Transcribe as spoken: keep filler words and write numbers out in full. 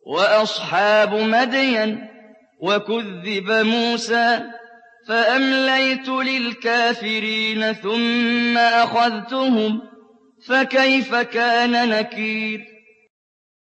وَأَصْحَابُ مَدْيَنَ وَكُذِّبَ مُوسَىٰ فَأَمْلَيْتُ لِلْكَافِرِينَ ثُمَّ أَخَذْتُهُمْ فَكَيْفَ كَانَ نَكِيرِ